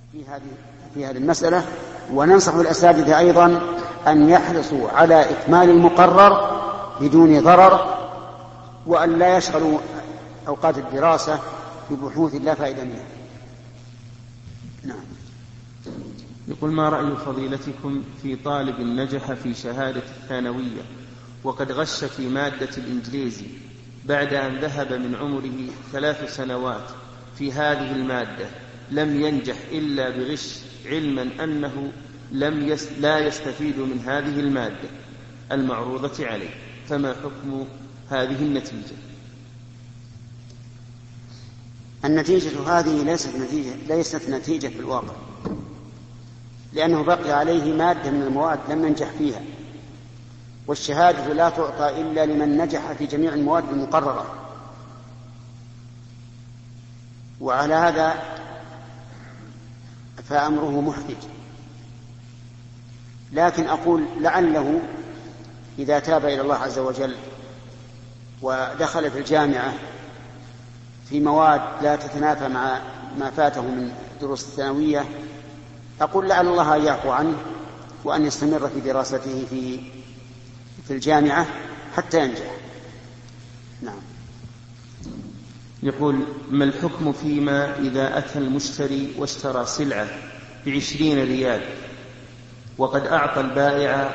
في هذه المسألة. وننصح الأساتذة أيضا أن يحرصوا على إكمال المقرر بدون ضرر، وأن لا يشغلوا أوقات الدراسة ببحوث لا فائدة منها. نعم. يقول: ما رأي فضيلتكم في طالب نجح في شهادة الثانوية وقد غش في مادة الإنجليزي بعد أن ذهب من عمره 3 سنوات في هذه المادة، لم ينجح إلا بغش، علما أنه لا يستفيد من هذه المادة المعروضة عليه، فما حكم هذه النتيجة؟ النتيجة هذه ليست نتيجة في الواقع، لأنه بقي عليه مادة من المواد لم ينجح فيها، والشهادة لا تعطى إلا لمن نجح في جميع المواد المقررة. وعلى هذا فأمره محرج. لكن أقول لعله إذا تاب إلى الله عز وجل ودخل في الجامعة في مواد لا تتنافى مع ما فاته من دروس الثانوية، أقول لعل الله يعفو عنه وأن يستمر في دراسته في الجامعة حتى ينجح. نعم. يقول: ما الحكم فيما إذا أتى المشتري واشترى سلعة ب20 ريال وقد أعطى البائع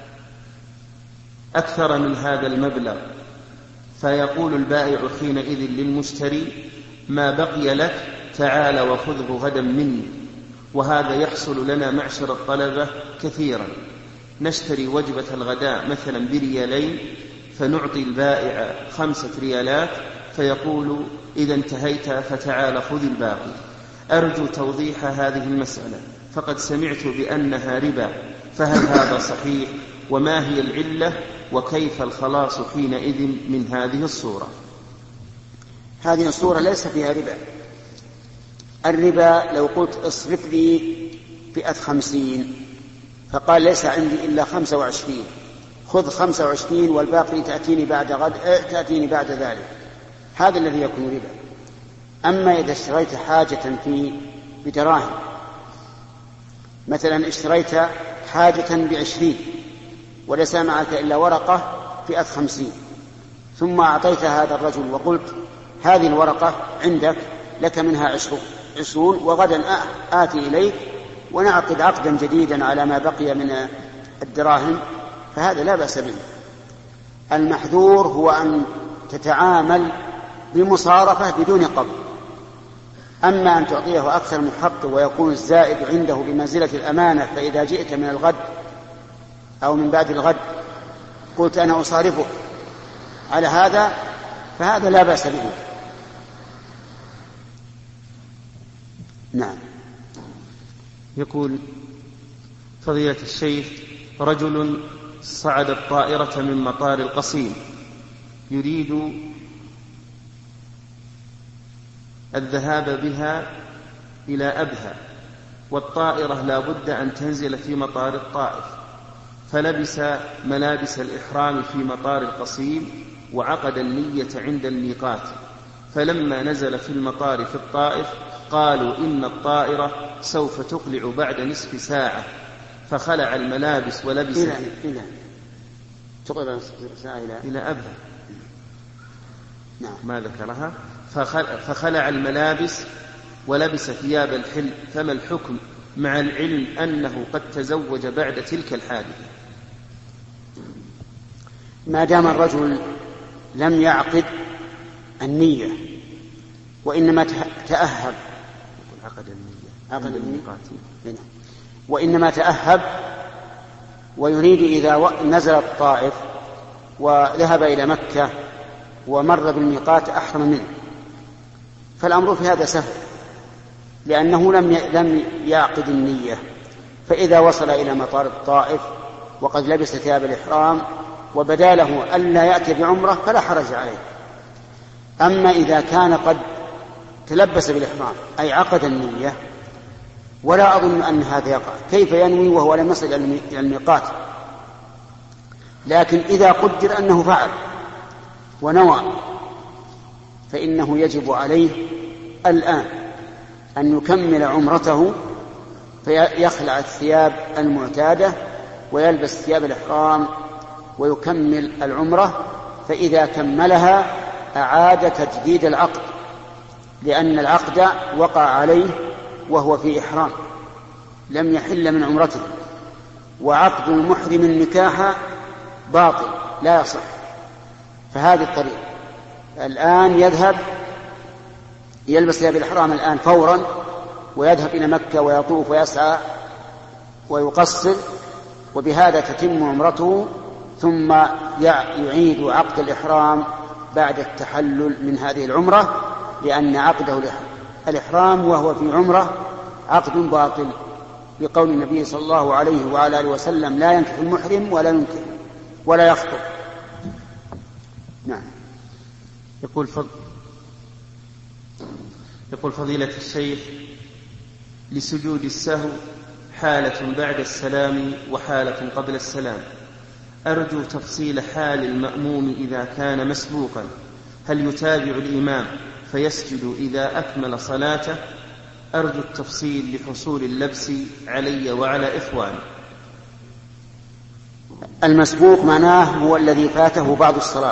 أكثر من هذا المبلغ، فيقول البائع حينئذ للمشتري: ما بقي لك تعال وخذه غدا مني. وهذا يحصل لنا معشر الطلبة كثيرا، نشتري وجبة الغداء مثلا ب2 فنعطي البائع 5 ريالات، فيقول: إذا انتهيت فتعال خذ الباقي. أرجو توضيح هذه المسألة، فقد سمعت بأنها ربا، فهل هذا صحيح؟ وما هي العلة؟ وكيف الخلاص حينئذ من هذه الصورة؟ هذه الصورة ليس فيها ربا. الربا لو قلت اصرف لي 50 فقال ليس عندي إلا 25، خذ 25 والباقي تأتيني بعد غد، تأتيني بعد ذلك، هذا الذي يكون ربا. أما إذا اشتريت حاجة بدراهم، مثلا اشتريت حاجة ب20 وليس معك إلا ورقة فئة 50، ثم أعطيت هذا الرجل وقلت: هذه الورقة عندك لك منها 20 وغدا آتي إليك ونعقد عقدا جديدا على ما بقي من الدراهم، فهذا لا بأس به. المحذور هو أن تتعامل بمصارفة بدون قبض. أما أن تعطيه أكثر من حقه ويكون الزائد عنده بمنزلة الأمانة، فإذا جئت من الغد أو من بعد الغد قلت أنا أصارفك على هذا، فهذا لا بأس به. نعم. يقول: فضيلة الشيخ، رجل صعد الطائرة من مطار القصيم يريد الذهاب بها إلى أبها، والطائرة لا بد أن تنزل في مطار الطائف، فلبس ملابس الإحرام في مطار القصيم وعقد النية عند الميقات، فلما نزل في المطار في الطائف قالوا إن الطائرة سوف تقلع بعد نصف ساعة، فخلع الملابس ولبس إلى أبها. نعم. ما ذكرها. فخلع الملابس ولبس ثياب الحل، فما الحكم مع العلم أنه قد تزوج بعد تلك الحادثة؟ ما دام الرجل لم يعقد النية وإنما تأهب، وإنما تأهب ويريد إذا نزل الطائف وذهب إلى مكة ومر بالميقات أحرم منه، فالأمر في هذا سهل، لأنه لم يعقد النية. فإذا وصل إلى مطار الطائف وقد لبس ثياب الإحرام وبدا له ألا يأتي بعمرة فلا حرج عليه. أما إذا كان قد تلبس بالإحرام أي عقد النية، ولا أظن أن هذا يقع، كيف ينوي وهو لم يصل إلى الميقات؟ لكن إذا قدر أنه فعل ونوى فإنه يجب عليه الآن أن يكمل عمرته فيخلع الثياب المعتادة ويلبس ثياب الإحرام ويكمل العمرة. فإذا كملها أعاد تجديد العقد، لأن العقد وقع عليه وهو في إحرام لم يحل من عمرته، وعقد المحرم النكاح باطل لا يصح. فهذه الطريقة الآن يذهب يلبس ثياب الإحرام الآن فورا ويذهب إلى مكة ويطوف ويسعى ويقصر، وبهذا تتم عمرته، ثم يعيد عقد الإحرام بعد التحلل من هذه العمرة، لأن عقده الإحرام وهو في عمرة عقد باطل، بقول النبي صلى الله عليه وعلى آله وسلم: لا ينكح المحرم ولا يخطب. نعم. يقول فضيلة الشيخ: لسجود السهو حالة بعد السلام وحالة قبل السلام، أرجو تفصيل حال المأموم إذا كان مسبوقا، هل يتابع الإمام فيسجد إذا أكمل صلاته؟ أرجو التفصيل لحصول اللبس علي وعلى إخواني. المسبوق معناه هو الذي فاته بعض الصلاة،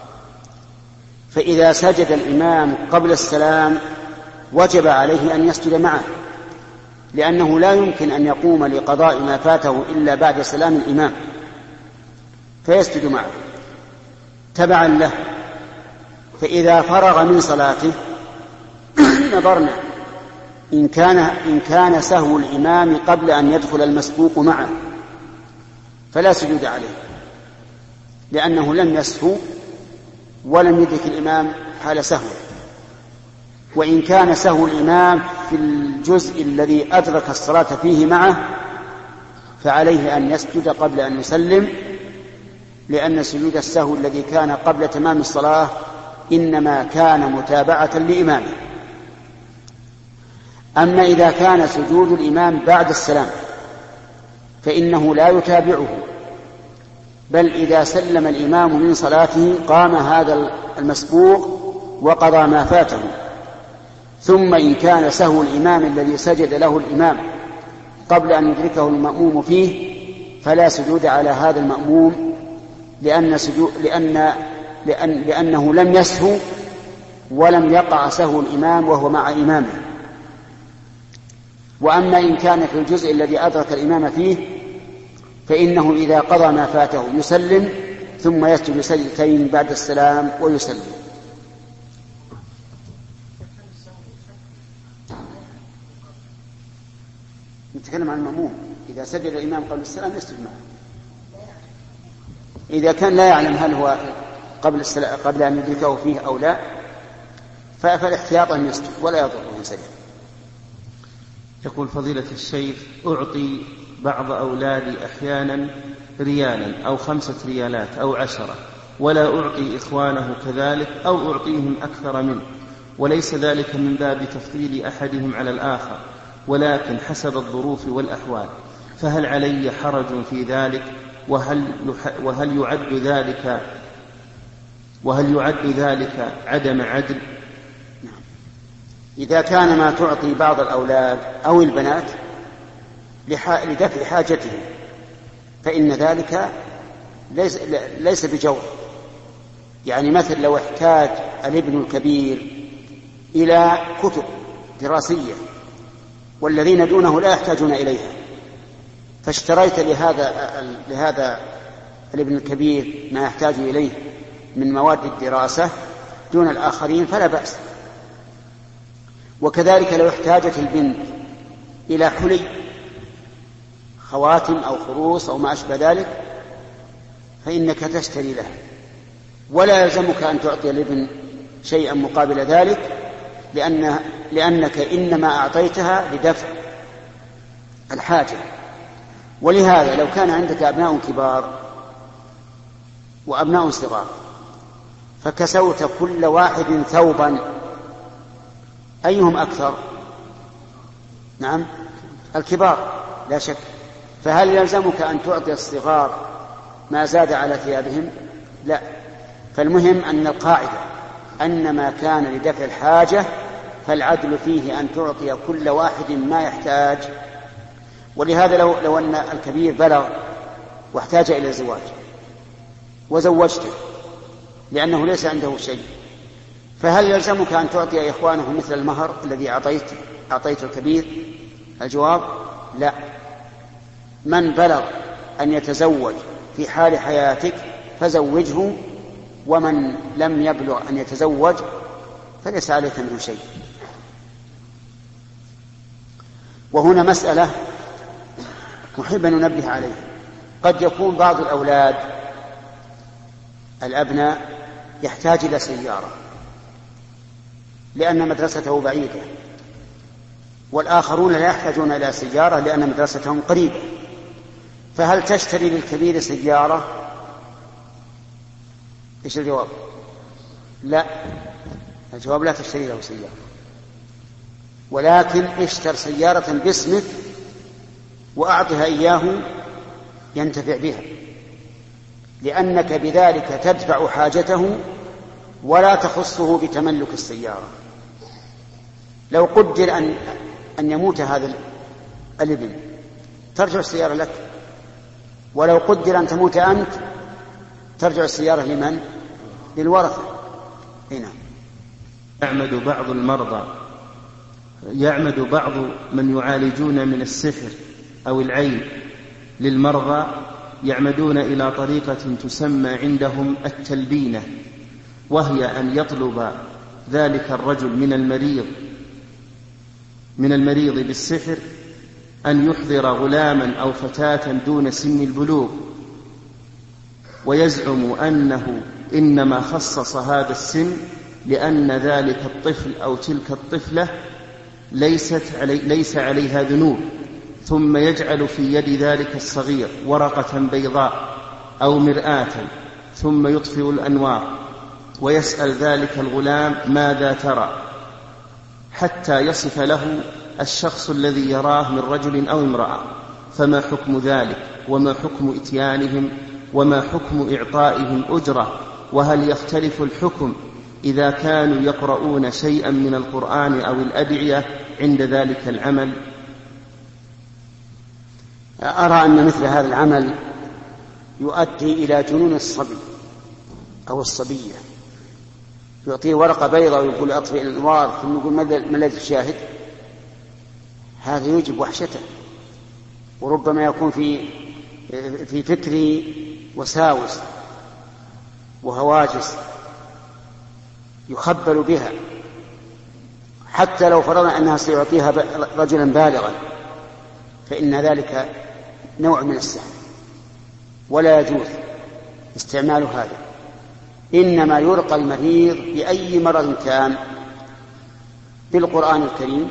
فإذا سجد الإمام قبل السلام وجب عليه أن يسجد معه، لأنه لا يمكن أن يقوم لقضاء ما فاته إلا بعد سلام الإمام، فيسجد معه تبعا له. فإذا فرغ من صلاته نظرنا إن كان سهو الإمام قبل أن يدخل المسبوق معه فلا سجود عليه، لأنه لم يسهو ولم يدرك الإمام حال سهو. وإن كان سهو الإمام في الجزء الذي أدرك الصلاة فيه معه فعليه أن يسجد قبل أن يسلم، لأن سجود السهو الذي كان قبل تمام الصلاة إنما كان متابعة لإمامه. أما إذا كان سجود الإمام بعد السلام فإنه لا يتابعه، بل إذا سلم الإمام من صلاته قام هذا المسبوق وقضى ما فاته. ثم إن كان سهو الإمام الذي سجد له الإمام قبل أن يدركه المأموم فيه فلا سجود على هذا المأموم، لأنه لم يسهو ولم يقع سهو الإمام وهو مع إمامه. وأما إن كان في الجزء الذي أدرك الإمام فيه فإنه إذا قضى ما فاته يسلم ثم يسجد سجدتين بعد السلام ويسلم. نتكلم عن المأموم إذا سجد الإمام قبل السلام يسجد معه. إذا كان لا يعلم هل هو قبل أن يدركه فيه أو لا فالاحتياط أن يسجد ولا يضره إن سجد. يقول فضيلة الشيخ: أعطي بعض أولادي أحيانا ريالا أو 5 ريالات أو 10، ولا أعطي إخوانه كذلك أو أعطيهم أكثر منه، وليس ذلك من باب تفضيل أحدهم على الآخر، ولكن حسب الظروف والأحوال، فهل علي حرج في ذلك؟ وهل يعد ذلك عدم عدل؟ إذا كان ما تعطي بعض الأولاد أو البنات لدفع حاجتهم فإن ذلك ليس بجور. يعني مثل لو احتاج الابن الكبير إلى كتب دراسية والذين دونه لا يحتاجون إليها، فاشتريت لهذا الابن الكبير ما يحتاج إليه من مواد الدراسة دون الآخرين فلا بأس. وكذلك لو احتاجت البنت إلى حلي خواتم أو خروص أو ما أشبه ذلك فإنك تشتري لها، ولا يلزمك أن تعطي الابن شيئا مقابل ذلك، لأنك إنما أعطيتها لدفع الحاجة. ولهذا لو كان عندك أبناء كبار وأبناء صغار فكسوت كل واحد ثوبا، أيهم أكثر؟ نعم الكبار لا شك. فهل يلزمك أن تعطي الصغار ما زاد على ثيابهم؟ لا. فالمهم أن القاعدة أن ما كان لدفع الحاجة فالعدل فيه أن تعطي كل واحد ما يحتاج ولهذا لو أن الكبير بلغ واحتاج إلى الزواج وزوجته لأنه ليس عنده شيء، فهل يلزمك أن تعطي إخوانه مثل المهر الذي أعطيت الكبير؟ الجواب لا. من بلغ أن يتزوج في حال حياتك فزوجه، ومن لم يبلغ أن يتزوج فليس عليك منه شيء. وهنا مسألة محب أن ننبه عليها. قد يكون بعض الأولاد الأبناء يحتاج إلى سيارة لأن مدرسته بعيدة، والآخرون لا يحتاجون إلى سيارة لأن مدرستهم قريبة، فهل تشتري للكبير سيارة؟ إيش الجواب؟ لا، الجواب لا تشتري له سيارة، ولكن اشتر سيارة باسمك وأعطها إياه ينتفع بها، لأنك بذلك تدفع حاجته ولا تخصه بتملك السيارة. لو قدر أن يموت هذا الابن ترجع السيارة لك، ولو قدر أن تموت أنت ترجع السيارة لمن؟ للورثة. هنا يعمد بعض من يعالجون من السحر أو العين للمرضى، يعمدون إلى طريقة تسمى عندهم التلبينة، وهي أن يطلب ذلك الرجل من المريض بالسحر أن يحضر غلاما أو فتاة دون سن البلوغ، ويزعم أنه إنما خصص هذا السن لأن ذلك الطفل أو تلك الطفلة ليس عليها ذنوب، ثم يجعل في يد ذلك الصغير ورقة بيضاء أو مرآة ثم يطفئ الأنوار ويسأل ذلك الغلام ماذا ترى، حتى يصف له الشخص الذي يراه من رجل أو امرأة، فما حكم ذلك؟ وما حكم إتيانهم؟ وما حكم إعطائهم أجرة؟ وهل يختلف الحكم إذا كانوا يقرؤون شيئا من القرآن أو الأدعية عند ذلك العمل؟ أرى أن مثل هذا العمل يؤدي إلى جنون الصبي أو الصبية، يعطيه ورقة بيضاء ويقول أطفئ الأنوار ثم يقول ما الذي تشاهد؟ هذا يوجب وحشته، وربما يكون في فكره وساوس وهواجس يخبل بها، حتى لو فرضنا أنها سيعطيها رجلا بالغا فإن ذلك نوع من السحر ولا يجوز استعمال هذا. إنما يرقى المريض بأي مرض كان بالقرآن الكريم،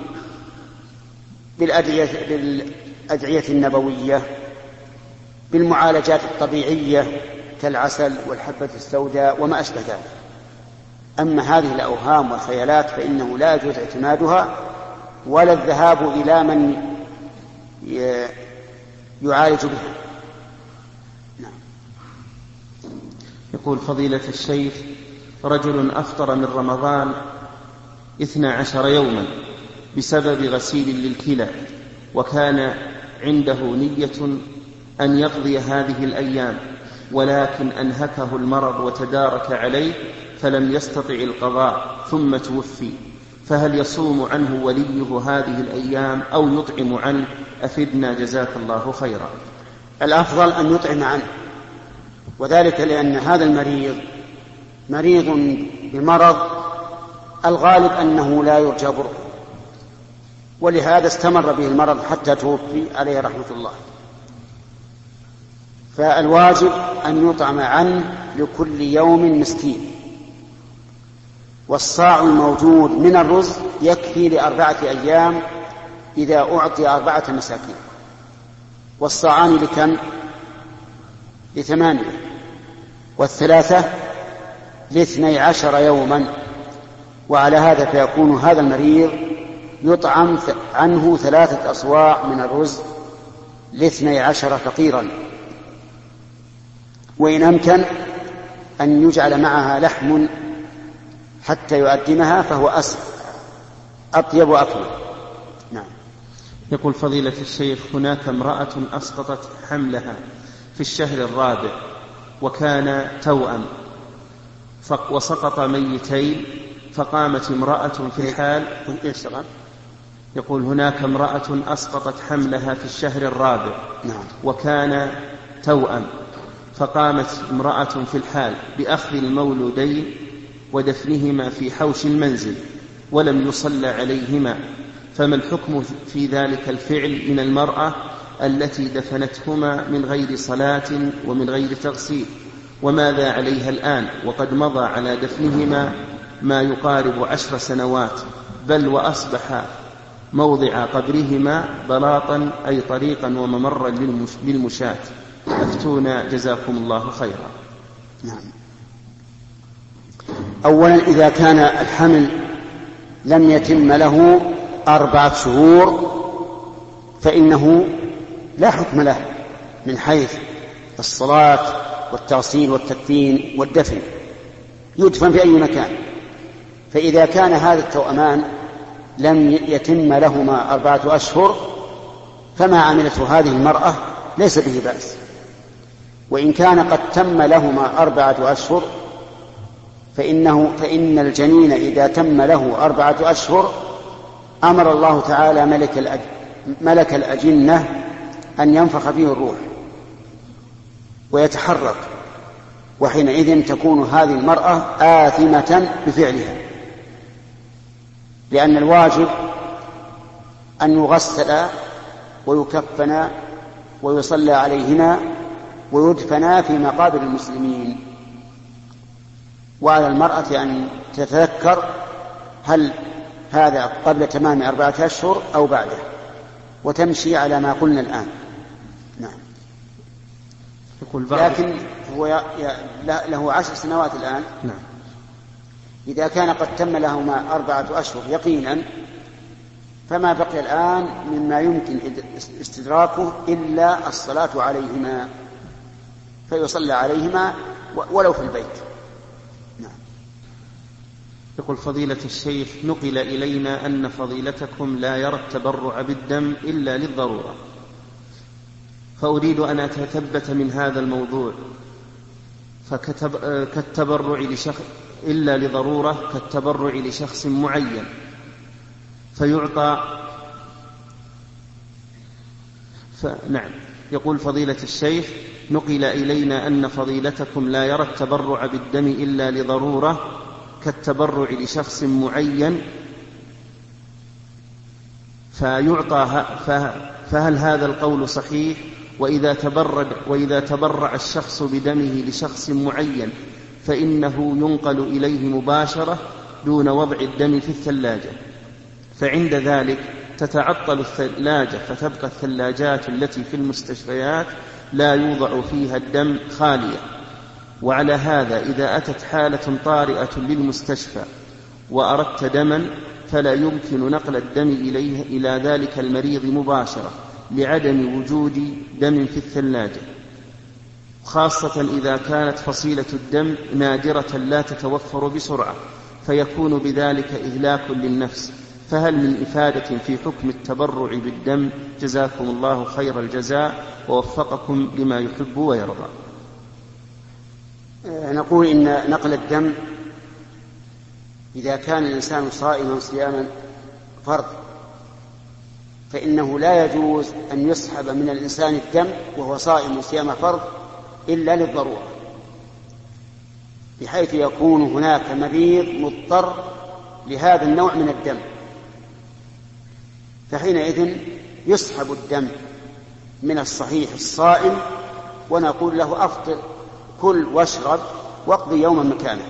بالأدعية النبوية، بالمعالجات الطبيعية كالعسل والحبة السوداء وما أشبه ذلك. أما هذه الأوهام والخيالات فإنه لا يجوز اعتمادها ولا الذهاب إلى من يعالج بها. نعم. يقول فضيلة الشيخ: رجل أفطر من رمضان 12 يوما بسبب غسيل للكلى، وكان عنده نية أن يقضي هذه الأيام، ولكن أنهكه المرض وتدارك عليه فلم يستطع القضاء ثم توفي، فهل يصوم عنه وليه هذه الأيام أو يطعم عنه؟ أفدنا جزاك الله خيرا. الأفضل أن يطعم عنه، وذلك لأن هذا المريض مريض بمرض الغالب أنه لا يرجى برؤه، ولهذا استمر به المرض حتى توفي عليه رحمة الله. فالواجب أن يطعم عنه لكل يوم مسكين، والصاع الموجود من الرز يكفي ل4 أيام إذا أعطي 4 مساكين، والصاعان لكم؟ ل8، والثلاثة ل12 يوما. وعلى هذا فيكون هذا المريض يطعم عنه 3 أصواع من الرز ل12 فقيرا، وإن أمكن أن يجعل معها لحم حتى يؤدمها فهو أطيب وأكمل. نعم. يقول فضيلة الشيخ: هناك امرأة أسقطت حملها في الشهر الرابع وكان توأم وسقط ميتين، فقامت امرأة في الحال. يقول هناك امرأة أسقطت حملها في الشهر الرابع وكان توأم، فقامت امرأة في الحال بأخذ المولودين ودفنهما في حوش المنزل ولم يصلى عليهما، فما الحكم في ذلك الفعل من المرأة التي دفنتهما من غير صلاة ومن غير تغسيل؟ وماذا عليها الآن وقد مضى على دفنهما ما يقارب 10 سنوات، بل وأصبح موضع قبرهما بلاطا أي طريقا وممرا للمشاة؟ أفتونا جزاكم الله خيرا. نعم. أولا، إذا كان الحمل لم يتم له 4 شهور فإنه لا حكم له من حيث الصلاة والتغسيل والتكفين والدفن، يدفن في أي مكان. فإذا كان هذا التوأمان لم يتم لهما 4 أشهر فما عملته هذه المرأة ليس به بأس، وإن كان قد تم لهما 4 أشهر فإن الجنين إذا تم له 4 أشهر أمر الله تعالى ملك الأجنة أن ينفخ فيه الروح ويتحرك، وحينئذ تكون هذه المرأة آثمة بفعلها، لأن الواجب أن يغسل ويكفن ويصلى عليهما ويدفنا في مقابر المسلمين. وعلى المرأة أن تتذكر هل هذا قبل تمام 4 أشهر أو بعده، وتمشي على ما قلنا الآن. نعم. لكن هو له 10 سنوات الآن. نعم. إذا كان قد تم لهما 4 أشهر يقينا فما بقي الآن مما يمكن استدراكه إلا الصلاة عليهما، فيصلى عليهما ولو في البيت. نعم. يقول فضيلة الشيخ: نقل إلينا أن فضيلتكم لا يرى التبرع بالدم إلا للضرورة، فأريد أن أتثبت من هذا الموضوع، كالتبرع لشخص إلا لضرورة كالتبرع لشخص معين فيعطى نعم. يقول فضيلة الشيخ: نقل إلينا أن فضيلتكم لا يرى التبرع بالدم إلا لضرورة كالتبرع لشخص معين فيعطى، فهل هذا القول صحيح؟ وإذا تبرع الشخص بدمه لشخص معين فإنه ينقل إليه مباشرة دون وضع الدم في الثلاجة، فعند ذلك تتعطل الثلاجة فتبقى الثلاجات التي في المستشفيات لا يوضع فيها الدم خالية. وعلى هذا إذا أتت حالة طارئة للمستشفى وأردت دما فلا يمكن نقل الدم إلى ذلك المريض مباشرة لعدم وجود دم في الثلاجة، خاصة إذا كانت فصيلة الدم نادرة لا تتوفر بسرعة فيكون بذلك إهلاك للنفس، فهل من إفادة في حكم التبرع بالدم؟ جزاكم الله خير الجزاء ووفقكم لما يحب ويرضى. نقول إن نقل الدم إذا كان الإنسان صائما صياما فرض فإنه لا يجوز أن يسحب من الإنسان الدم وهو صائم صيام فرض إلا للضرورة، بحيث يكون هناك مريض مضطر لهذا النوع من الدم، فحينئذ يسحب الدم من الصحيح الصائم ونقول له أفطر، كل واشرب واقضي يوما مكانه.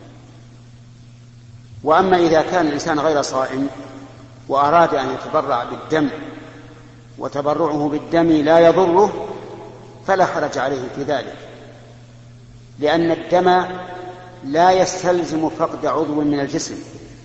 وأما إذا كان الإنسان غير صائم وأراد أن يتبرع بالدم وتبرعه بالدم لا يضره فلا حرج عليه في ذلك، لأن الدم لا يستلزم فقد عضو من الجسم،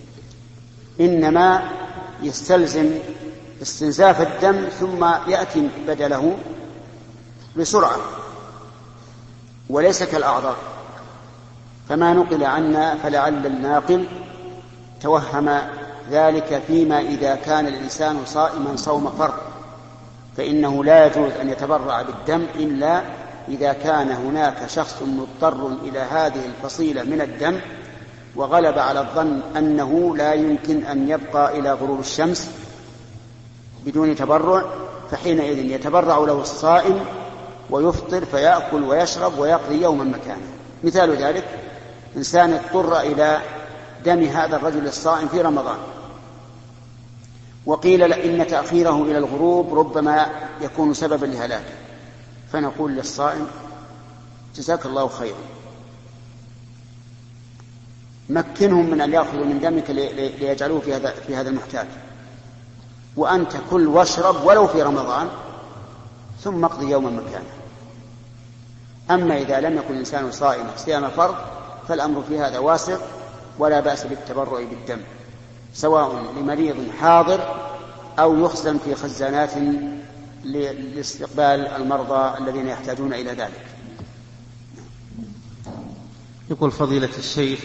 إنما يستلزم استنزاف الدم ثم يأتي بدله بسرعة وليس كالأعضاء. فما نقل عنا فلعل الناقل توهم ذلك فيما إذا كان الإنسان صائما صوم فرض، فإنه لا يجوز أن يتبرع بالدم إلا إذا كان هناك شخص مضطر إلى هذه الفصيلة من الدم وغلب على الظن أنه لا يمكن أن يبقى إلى غروب الشمس بدون تبرع، فحينئذ يتبرع له الصائم ويفطر فيأكل ويشرب ويقضي يوما مكانه. مثال ذلك إنسان اضطر إلى دم هذا الرجل الصائم في رمضان، وقيل إن تأخيره إلى الغروب ربما يكون سببا لهلاكه، فنقول للصائم جزاك الله خيرا، مكنهم من أن يأخذوا من دمك ليجعلوه في هذا المحتاج، وأنت كل واشرب ولو في رمضان ثم اقضي يوما مكانه. أما إذا لم يكن الإنسان صائما صيام فرض فالأمر في هذا واسع ولا بأس بالتبرع بالدم، سواء لمريض حاضر أو يخزن في خزانات لاستقبال المرضى الذين يحتاجون إلى ذلك. يقول فضيلة الشيخ: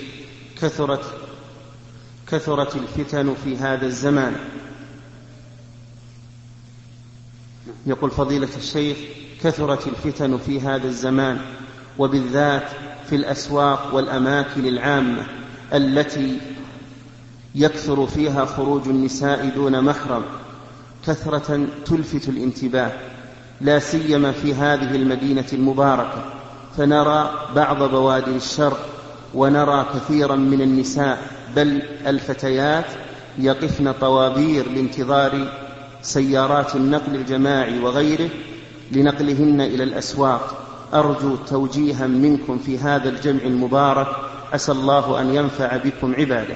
كثرت الفتن في هذا الزمان. يقول فضيلة الشيخ: كثرت الفتن في هذا الزمان، وبالذات في الأسواق والأماكن العامة التي يكثر فيها خروج النساء دون محرم، كثرة تلفت الانتباه، لا سيما في هذه المدينة المباركة، فنرى بعض بوادر الشر، ونرى كثيرا من النساء بل الفتيات يقفن طوابير لانتظار سيارات النقل الجماعي وغيره لنقلهن إلى الأسواق. أرجو توجيها منكم في هذا الجمع المبارك، عسى الله أن ينفع بكم عباده.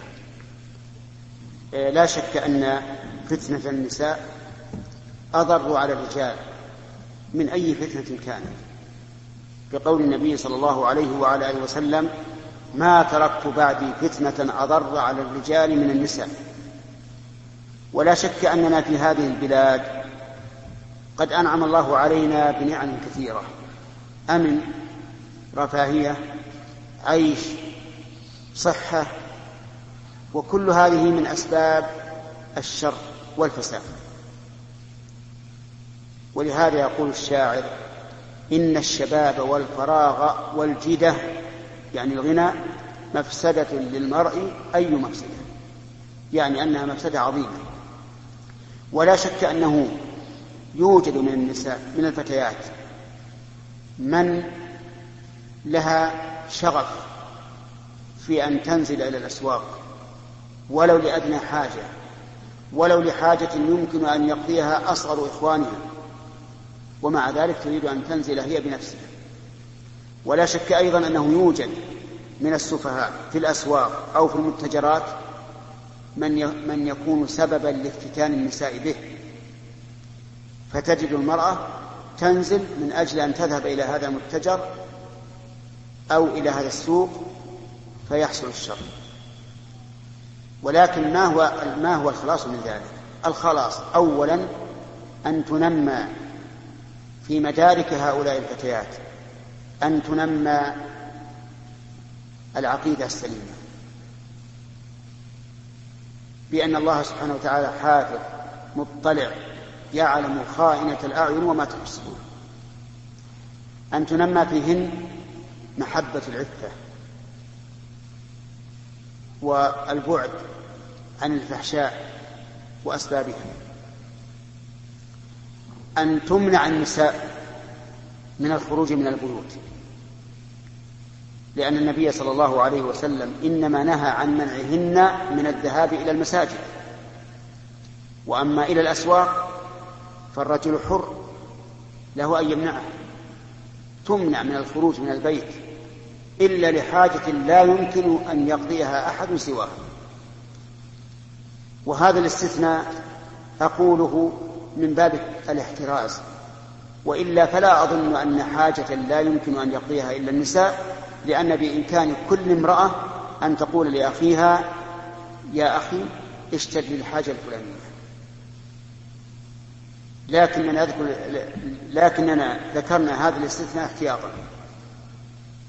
لا شك أن فتنة النساء أضر على الرجال من أي فتنة كانت، بقول النبي صلى الله عليه وعلى آله وسلم: ما تركت بعدي فتنة أضر على الرجال من النساء. ولا شك أننا في هذه البلاد قد أنعم الله علينا بنعم كثيرة: أمن، رفاهية، عيش، صحة، وكل هذه من أسباب الشر والفساد. ولهذا يقول الشاعر: إن الشباب والفراغ والجدة، يعني الغنى، مفسدة للمرء أي مفسدة، يعني أنها مفسدة عظيمة. ولا شك أنه يوجد من النساء من الفتيات من لها شغف في أن تنزل إلى الأسواق ولو لأدنى حاجة، ولو لحاجة يمكن أن يقضيها أصغر إخوانها، ومع ذلك تريد أن تنزل هي بنفسها. ولا شك أيضا أنه يوجد من السفهاء في الأسواق أو في المتجرات من يكون سببا لافتتان النساء به، فتجد المرأة تنزل من أجل أن تذهب إلى هذا المتجر أو إلى هذا السوق فيحصل الشر. ولكن ما هو الخلاص من ذلك؟ الخلاص أولا أن تنمى في مدارك هؤلاء الفتيات، أن تنمى العقيدة السليمة بأن الله سبحانه وتعالى حافظ مطلع يعلم خائنة الأعين وما تخفي الصدور، أن تنمى فيهن محبة العفة والبعد عن الفحشاء وأسبابها، أن تمنع النساء من الخروج من البيوت، لأن النبي صلى الله عليه وسلم إنما نهى عن منعهن من الذهاب إلى المساجد. وأما إلى الأسواق فالرجل حر له أن يمنعه، تمنع من الخروج من البيت إلا لحاجة لا يمكن أن يقضيها أحد سواه. وهذا الاستثناء أقوله من باب الاحتراز، وإلا فلا أظن أن حاجة لا يمكن أن يقضيها إلا النساء، لأن بإمكان كل امرأة أن تقول لأخيها: يا أخي اشتد للحاجة الفلانية. لكننا ذكرنا هذا الاستثناء احتياطا.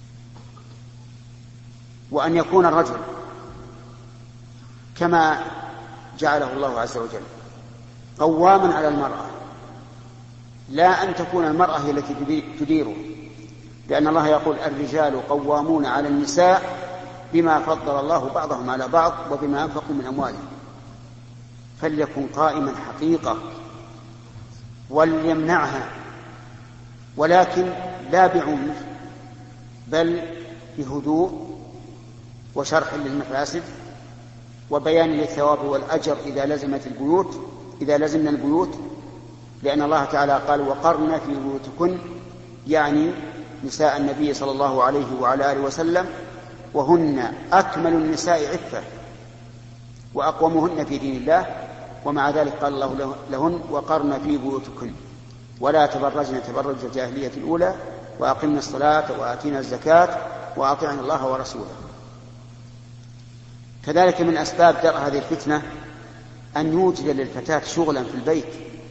وأن يكون الرجل كما جعله الله عز وجل قواما على المرأة، لا أن تكون المرأة هي التي تديره، لأن الله يقول الرجال قوامون على النساء بما فضل الله بعضهم على بعض وبما أنفقوا من أموالهم. فليكن قائما حقيقة وليمنعها، ولكن لا بعنف، بل بهدوء وشرح للمفاسد وبيان للثواب والأجر إذا لزمنا البيوت، لأن الله تعالى قال وقرن في بيوتكن، يعني نساء النبي صلى الله عليه وعلى آله وسلم، وهن أكمل النساء عفة وأقومهن في دين الله، ومع ذلك قال الله لهن وقرن في بيوتكن ولا تبرجن تبرج الجاهلية الأولى وأقمنا الصلاة وآتينا الزكاة وأطعنا الله ورسوله. كذلك من أسباب درء هذه الفتنة أن يوجد للفتاة شغلا في البيت،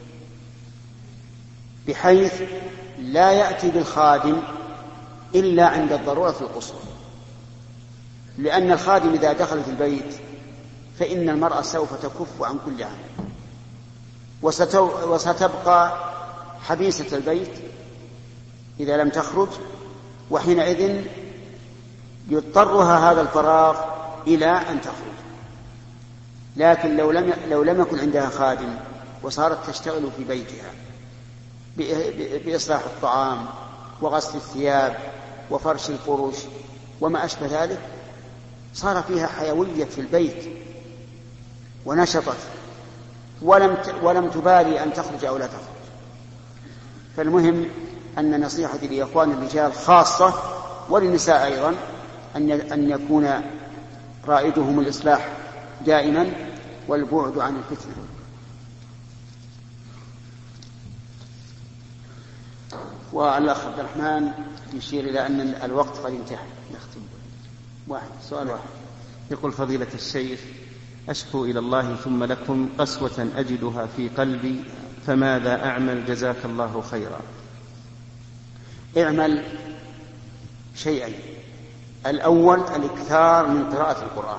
بحيث لا يأتي بالخادم إلا عند الضرورة القصوى، لأن الخادم إذا دخل في البيت فإن المرأة سوف تكف عن كل عمل وستبقى حبيسة البيت إذا لم تخرج، وحينئذ يضطرها هذا الفراغ إلى أن تخرج. لكن لو لم يكن عندها خادم وصارت تشتغل في بيتها بإصلاح الطعام وغسل الثياب وفرش الفرش وما أشبه ذلك، صار فيها حيوية في البيت ونشطت ولم تبالي أن تخرج أو لا تخرج. فالمهم أن نصيحتي لإخوان الرجال خاصة وللنساء أيضا أن يكون رائدهم الإصلاح دائما والبعد عن الفتنة. والأخ عبد الرحمن يشير إلى أن الوقت قد انتهى. سؤال واحد. يقول فضيلة الشيخ: أشكو إلى الله ثم لكم قسوة أجدها في قلبي، فماذا أعمل جزاك الله خيرا؟ اعمل شيئين: الأول الإكثار من قراءة القرآن،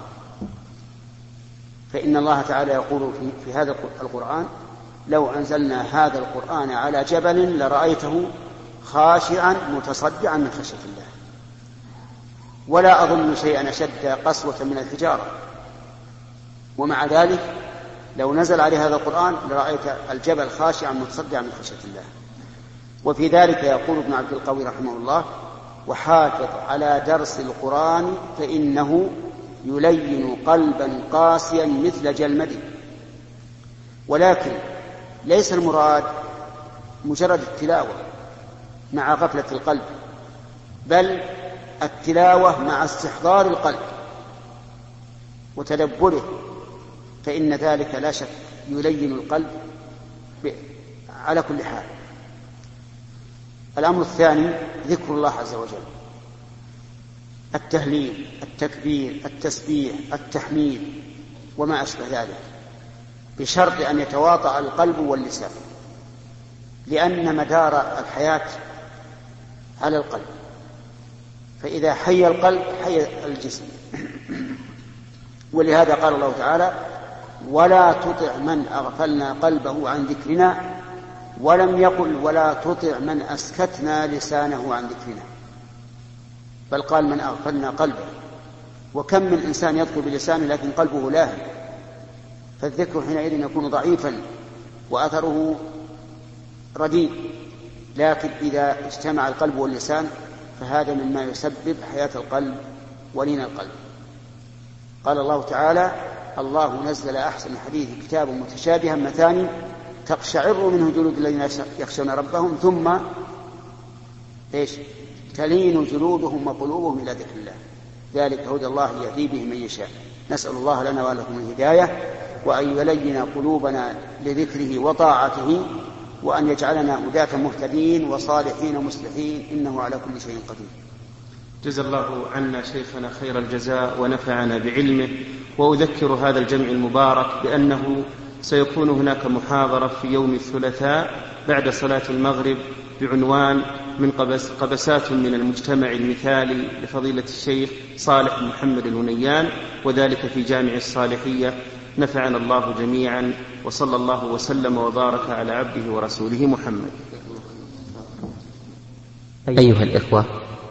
فإن الله تعالى يقول في هذا القرآن: لو أنزلنا هذا القرآن على جبل لرأيته خاشعا متصدعا من خشية الله. ولا أظن شيئا أشد قسوة من الحجارة، ومع ذلك لو نزل عليه هذا القرآن لرأيت الجبل خاشعا متصدعا من خشية الله. وفي ذلك يقول ابن عبد القوي رحمه الله: وحافظ على درس القرآن فإنه يلين قلبا قاسيا مثل جلمد. ولكن ليس المراد مجرد التلاوة مع غفلة القلب، بل التلاوة مع استحضار القلب وتدبره، فإن ذلك لا شك يلين القلب على كل حال. الأمر الثاني ذكر الله عز وجل، التهليل، التكبير، التسبيح، التحميد وما أشبه ذلك، بشرط أن يتواطأ القلب واللسان، لأن مدار الحياة على القلب، فإذا حي القلب حي الجسم. ولهذا قال الله تعالى: ولا تطع من أغفلنا قلبه عن ذكرنا، ولم يقل ولا تطع من أسكتنا لسانه عن ذكرنا، بل قال من أغفلنا قلبه. وكم من إنسان يذكر بلسانه لكن قلبه لاهي، فالذكر حينئذ يكون ضعيفا وأثره رديء. لكن إذا اجتمع القلب واللسان فهذا مما يسبب حياة القلب ولين القلب. قال الله تعالى: الله نزل أحسن الحديث كتاب متشابها مثاني تقشعر منه جلود الذين يخشون ربهم ثم تلين جلودهم وقلوبهم إلى ذكر الله، ذلك هدى الله يهدي به من يشاء. نسأل الله لنا ولكم الهداية، وأن يلين قلوبنا لذكره وطاعته، وأن يجعلنا هداة مهتدين وصالحين مصلحين، إنه على كل شيء قدير. جزا الله عنا شيخنا خير الجزاء ونفعنا بعلمه. وأذكر هذا الجمع المبارك بأنه سيكون هناك محاضرة في يوم الثلاثاء بعد صلاة المغرب بعنوان من قبسات من المجتمع المثالي لفضيلة الشيخ صالح محمد الهنيان، وذلك في جامع الصالحية نفعنا الله جميعا، وصلى الله وسلم وبارك على عبده ورسوله محمد. أيها الإخوة،